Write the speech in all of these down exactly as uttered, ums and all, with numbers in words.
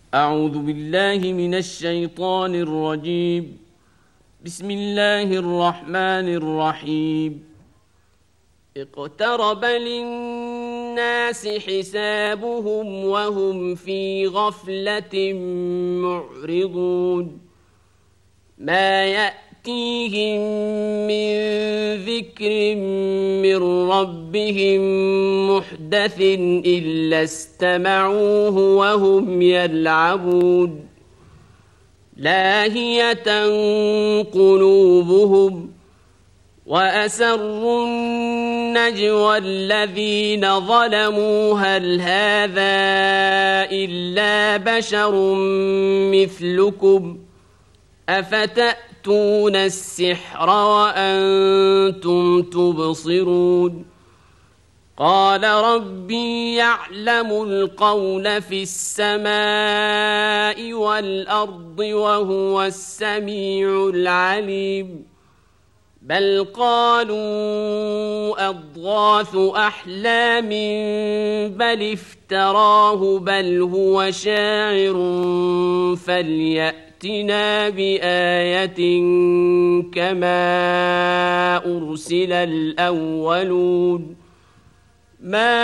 أعوذ بالله من الشيطان الرجيم. بسم الله الرحمن الرحيم. اقترب للناس حسابهم وهم في غفلة معرضون. ما يأتيهم من ذكر من ربهم محدث إلا استمعوه وهم يلعبون. لاهية قلوبهم وأسروا النجوى الذين ظلموا هل هذا إلا بشر مثلكم أفتأتون السحر وأنتم تبصرون. قال ربي يعلم القول في السماء والأرض وهو السميع العليم. بل قالوا أضغاث أحلام بل افتراه بل هو شاعر فليأتنا بآية كما أرسل الأولون. ما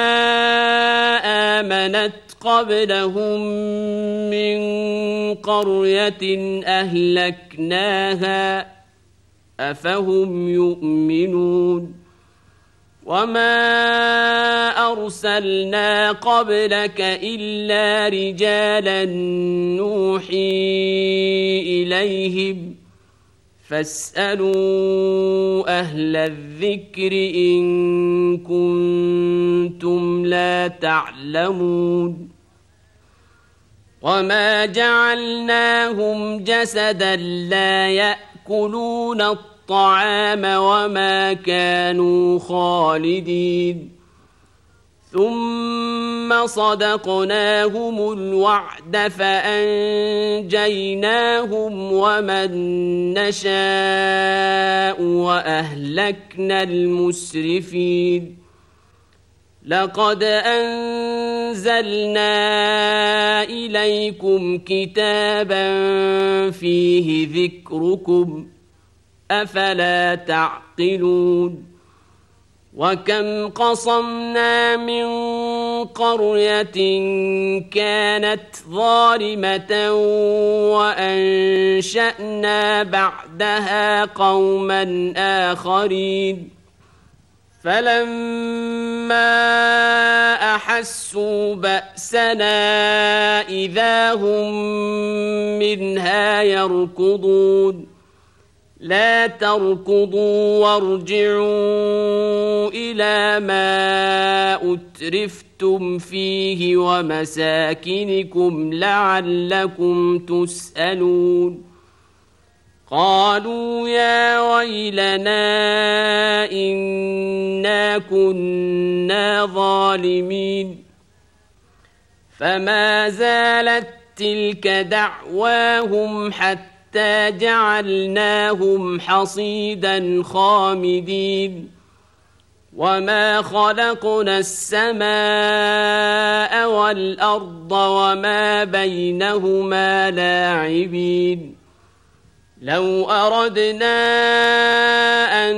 آمنت قبلهم من قرية أهلكناها أفهم يؤمنون. وما أرسلنا قبلك إلا رجالا نوحي إليهم فاسألوا أهل الذكر إن كنتم لا تعلمون. وما جعلناهم جسدا لا يأكلون الطعام وما كانوا خالدين. ثم صدقناهم الوعد فأنجيناهم ومن نشاء وأهلكنا المسرفين. لقد أنزلنا إليكم كتابا فيه ذكركم أفلا تعقلون. وكم قصمنا من قرية كانت ظالمة وأنشأنا بعدها قوما آخرين. فلما أحسوا بأسنا إذا هم منها يركضون. لا تركضوا وارجعوا إلى ما أترفتم فيه ومساكنكم لعلكم تسألون. قالوا يا ويلنا إنا كنا ظالمين. فما زالت تلك دعواهم حتى جعلناهم حصيدا خامدين. وما خلقنا السماء والأرض وما بينهما لاعبين. لو أردنا أن